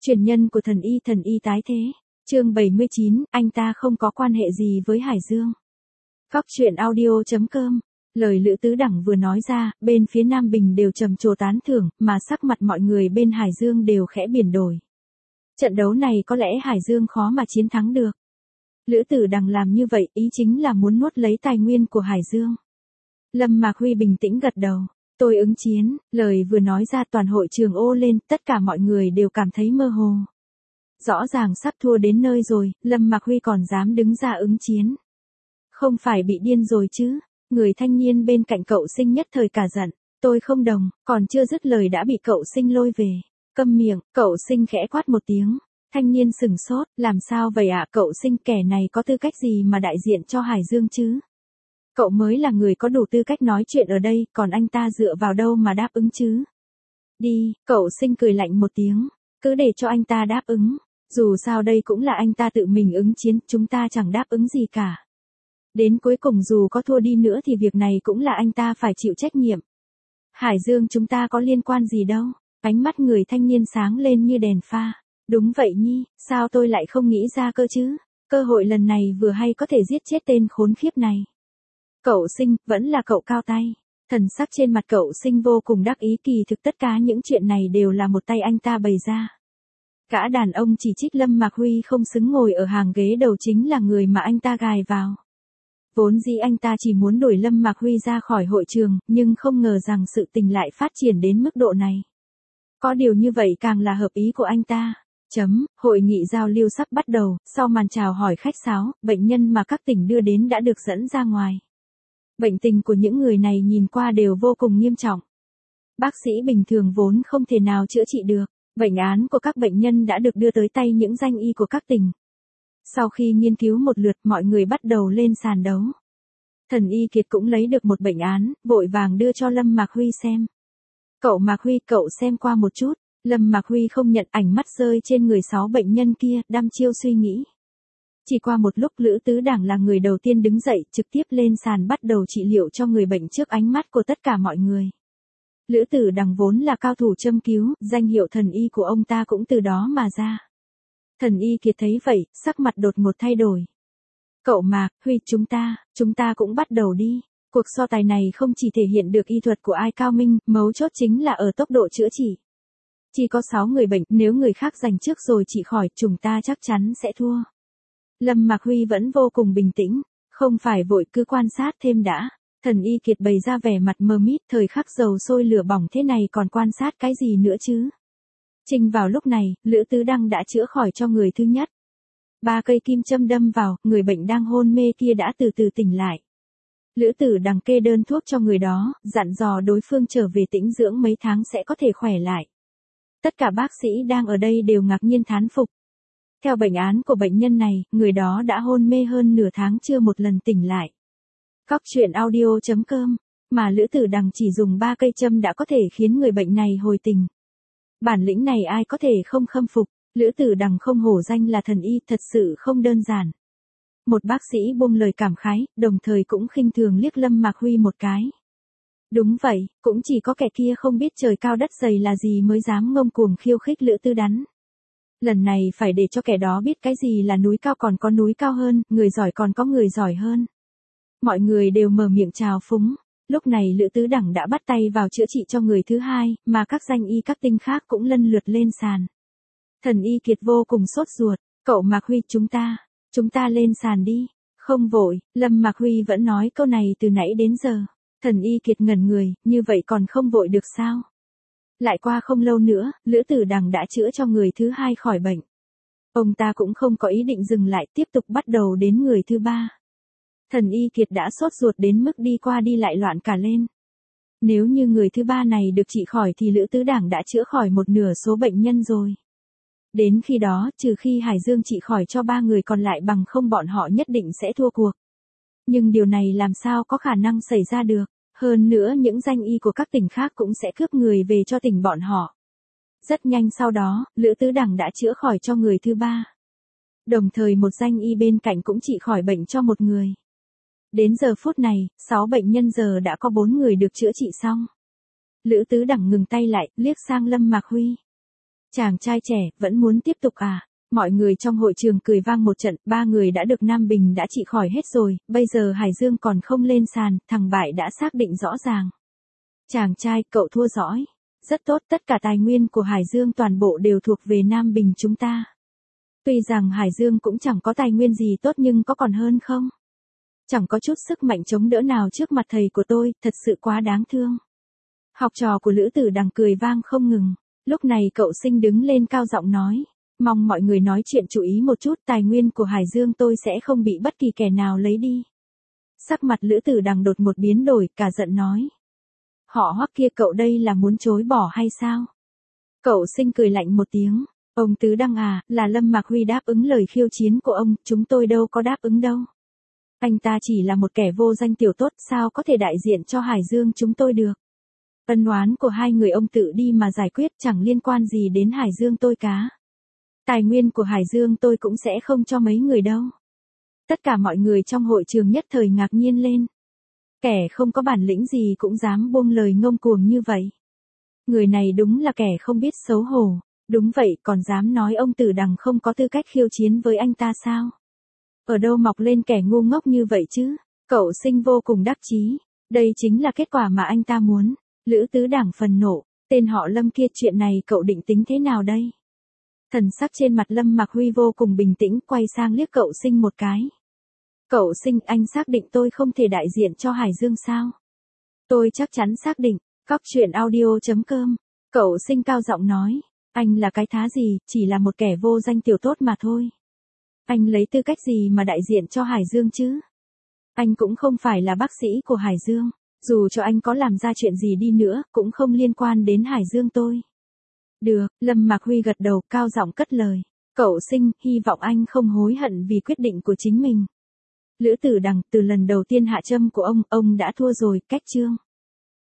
Truyền nhân của thần y tái thế. Chương 79, anh ta không có quan hệ gì với Hải Dương. Góc truyện audio.com. Lời Lữ Tứ Đẳng vừa nói ra, bên phía Nam Bình đều trầm trồ tán thưởng, mà sắc mặt mọi người bên Hải Dương đều khẽ biển đổi. Trận đấu này có lẽ Hải Dương khó mà chiến thắng được. Lữ Tử Đằng làm như vậy, ý chính là muốn nuốt lấy tài nguyên của Hải Dương. Lâm Mạc Huy bình tĩnh gật đầu. Tôi ứng chiến, lời vừa nói ra toàn hội trường ô lên, tất cả mọi người đều cảm thấy mơ hồ. Rõ ràng sắp thua đến nơi rồi, Lâm Mạc Huy còn dám đứng ra ứng chiến. Không phải bị điên rồi chứ? Người thanh niên bên cạnh cậu Sinh nhất thời cả giận. Tôi không đồng, còn chưa dứt lời đã bị cậu Sinh lôi về. Câm miệng, cậu Sinh khẽ quát một tiếng. Thanh niên sừng sốt, làm sao vậy ạ? Cậu Sinh, kẻ này có tư cách gì mà đại diện cho Hải Dương chứ? Cậu mới là người có đủ tư cách nói chuyện ở đây, còn anh ta dựa vào đâu mà đáp ứng chứ? Đi, cậu Sinh cười lạnh một tiếng, cứ để cho anh ta đáp ứng. Dù sao đây cũng là anh ta tự mình ứng chiến, chúng ta chẳng đáp ứng gì cả. Đến cuối cùng dù có thua đi nữa thì việc này cũng là anh ta phải chịu trách nhiệm. Hải Dương chúng ta có liên quan gì đâu. Ánh mắt người thanh niên sáng lên như đèn pha. Đúng vậy nhi, sao tôi lại không nghĩ ra cơ chứ? Cơ hội lần này vừa hay có thể giết chết tên khốn khiếp này. Cậu Sinh, vẫn là cậu cao tay. Thần sắc trên mặt cậu Sinh vô cùng đắc ý, kỳ thực tất cả những chuyện này đều là một tay anh ta bày ra. Cả đàn ông chỉ trích Lâm Mạc Huy không xứng ngồi ở hàng ghế đầu chính là người mà anh ta gài vào. Vốn dĩ anh ta chỉ muốn đuổi Lâm Mạc Huy ra khỏi hội trường, nhưng không ngờ rằng sự tình lại phát triển đến mức độ này. Có điều như vậy càng là hợp ý của anh ta. Hội nghị giao lưu sắp bắt đầu, sau màn chào hỏi khách sáo, bệnh nhân mà các tỉnh đưa đến đã được dẫn ra ngoài. Bệnh tình của những người này nhìn qua đều vô cùng nghiêm trọng. Bác sĩ bình thường vốn không thể nào chữa trị được. Bệnh án của các bệnh nhân đã được đưa tới tay những danh y của các tỉnh. Sau khi nghiên cứu một lượt, mọi người bắt đầu lên sàn đấu. Thần Y Kiệt cũng lấy được một bệnh án, vội vàng đưa cho Lâm Mạc Huy xem. Cậu Mạc Huy, cậu xem qua một chút. Lâm Mạc Huy không nhận, ánh mắt rơi trên người 6 bệnh nhân kia, đăm chiêu suy nghĩ. Chỉ qua một lúc Lữ Tứ Đẳng là người đầu tiên đứng dậy, trực tiếp lên sàn bắt đầu trị liệu cho người bệnh trước ánh mắt của tất cả mọi người. Lữ Tử Đằng vốn là cao thủ châm cứu, danh hiệu thần y của ông ta cũng từ đó mà ra. Thần Y Kiệt thấy vậy, sắc mặt đột ngột thay đổi. Cậu Mạc Huy, chúng ta cũng bắt đầu đi. Cuộc so tài này không chỉ thể hiện được y thuật của ai cao minh, mấu chốt chính là ở tốc độ chữa trị. Chỉ có 6 người bệnh, nếu người khác giành trước rồi trị khỏi, chúng ta chắc chắn sẽ thua. Lâm Mạc Huy vẫn vô cùng bình tĩnh, không phải vội, cứ quan sát thêm đã. Thần Y Kiệt bày ra vẻ mặt mờ mịt, thời khắc dầu sôi lửa bỏng thế này còn quan sát cái gì nữa chứ? Trinh vào lúc này, Lữ Tứ Đăng đã chữa khỏi cho người thứ nhất. 3 cây kim châm đâm vào, người bệnh đang hôn mê kia đã từ từ tỉnh lại. Lữ Tử Đằng kê đơn thuốc cho người đó, dặn dò đối phương trở về tĩnh dưỡng mấy tháng sẽ có thể khỏe lại. Tất cả bác sĩ đang ở đây đều ngạc nhiên thán phục. Theo bệnh án của bệnh nhân này, người đó đã hôn mê hơn nửa tháng chưa một lần tỉnh lại. Góc truyện audio.com, mà Lữ Tử Đằng chỉ dùng 3 cây châm đã có thể khiến người bệnh này hồi tỉnh. Bản lĩnh này ai có thể không khâm phục, Lữ Tử Đằng không hổ danh là thần y, thật sự không đơn giản. Một bác sĩ buông lời cảm khái, đồng thời cũng khinh thường liếc Lâm Mạc Huy một cái. Đúng vậy, cũng chỉ có kẻ kia không biết trời cao đất dày là gì mới dám ngông cuồng khiêu khích Lữ Tư Đắn. Lần này phải để cho kẻ đó biết cái gì là núi cao còn có núi cao hơn, người giỏi còn có người giỏi hơn. Mọi người đều mở miệng chào phúng. Lúc này Lữ Tứ Đẳng đã bắt tay vào chữa trị cho người thứ hai, mà các danh y các tinh khác cũng lân lượt lên sàn. Thần Y Kiệt vô cùng sốt ruột. Cậu Mạc Huy, chúng ta lên sàn đi. Không vội, Lâm Mạc Huy vẫn nói câu này từ nãy đến giờ. Thần Y Kiệt ngẩn người, như vậy còn không vội được sao? Lại qua không lâu nữa, Lữ Tử Đằng đã chữa cho người thứ hai khỏi bệnh. Ông ta cũng không có ý định dừng lại, tiếp tục bắt đầu đến người thứ ba. Thần Y Kiệt đã sốt ruột đến mức đi qua đi lại loạn cả lên. Nếu như người thứ ba này được trị khỏi thì Lữ Tứ Đảng đã chữa khỏi một nửa số bệnh nhân rồi. Đến khi đó, trừ khi Hải Dương trị khỏi cho 3 người còn lại, bằng không bọn họ nhất định sẽ thua cuộc. Nhưng điều này làm sao có khả năng xảy ra được, hơn nữa những danh y của các tỉnh khác cũng sẽ cướp người về cho tỉnh bọn họ. Rất nhanh sau đó, Lữ Tứ Đằng đã chữa khỏi cho người thứ ba. Đồng thời một danh y bên cạnh cũng trị khỏi bệnh cho một người. Đến giờ phút này, 6 bệnh nhân giờ đã có 4 người được chữa trị xong. Lữ Tứ Đằng ngừng tay lại, liếc sang Lâm Mạc Huy. Chàng trai trẻ, vẫn muốn tiếp tục à? Mọi người trong hội trường cười vang một trận, 3 người đã được Nam Bình đã trị khỏi hết rồi, bây giờ Hải Dương còn không lên sàn, thằng bại đã xác định rõ ràng. Chàng trai, cậu thua giỏi. Rất tốt, tất cả tài nguyên của Hải Dương toàn bộ đều thuộc về Nam Bình chúng ta. Tuy rằng Hải Dương cũng chẳng có tài nguyên gì tốt nhưng có còn hơn không? Chẳng có chút sức mạnh chống đỡ nào trước mặt thầy của tôi, thật sự quá đáng thương. Học trò của Lữ Tử Đằng cười vang không ngừng. Lúc này cậu Sinh đứng lên cao giọng nói. Mong mọi người nói chuyện chú ý một chút, tài nguyên của Hải Dương tôi sẽ không bị bất kỳ kẻ nào lấy đi. Sắc mặt Lữ Tử Đằng đột một biến đổi, cả giận nói. Họ Hoắc kia, cậu đây là muốn chối bỏ hay sao? Cậu Sinh cười lạnh một tiếng. Ông Tứ Đăng à, là Lâm Mạc Huy đáp ứng lời khiêu chiến của ông, chúng tôi đâu có đáp ứng đâu. Anh ta chỉ là một kẻ vô danh tiểu tốt, sao có thể đại diện cho Hải Dương chúng tôi được. Ân oán của hai người ông tự đi mà giải quyết, chẳng liên quan gì đến Hải Dương tôi cả. Tài nguyên của Hải Dương tôi cũng sẽ không cho mấy người đâu. Tất cả mọi người trong hội trường nhất thời ngạc nhiên lên. Kẻ không có bản lĩnh gì cũng dám buông lời ngông cuồng như vậy. Người này đúng là kẻ không biết xấu hổ. Đúng vậy, còn dám nói ông Tử Đằng không có tư cách khiêu chiến với anh ta sao? Ở đâu mọc lên kẻ ngu ngốc như vậy chứ? Cậu Sinh vô cùng đắc chí. Đây chính là kết quả mà anh ta muốn. Lữ Tứ Đảng phần nộ. Tên họ Lâm kia, chuyện này cậu định tính thế nào đây? Thần sắc trên mặt Lâm Mạc Huy vô cùng bình tĩnh, quay sang liếc cậu Sinh một cái. Cậu Sinh, anh xác định tôi không thể đại diện cho Hải Dương sao? Tôi chắc chắn xác định. Cóc truyện audio.com. Cậu Sinh cao giọng nói. Anh là cái thá gì, chỉ là một kẻ vô danh tiểu tốt mà thôi. Anh lấy tư cách gì mà đại diện cho Hải Dương chứ? Anh cũng không phải là bác sĩ của Hải Dương. Dù cho anh có làm ra chuyện gì đi nữa, cũng không liên quan đến Hải Dương tôi. Được, Lâm Mạc Huy gật đầu, cao giọng cất lời. Cậu Sinh, hy vọng anh không hối hận vì quyết định của chính mình. Lữ Tử Đằng, từ lần đầu tiên hạ châm của ông đã thua rồi, cách chương.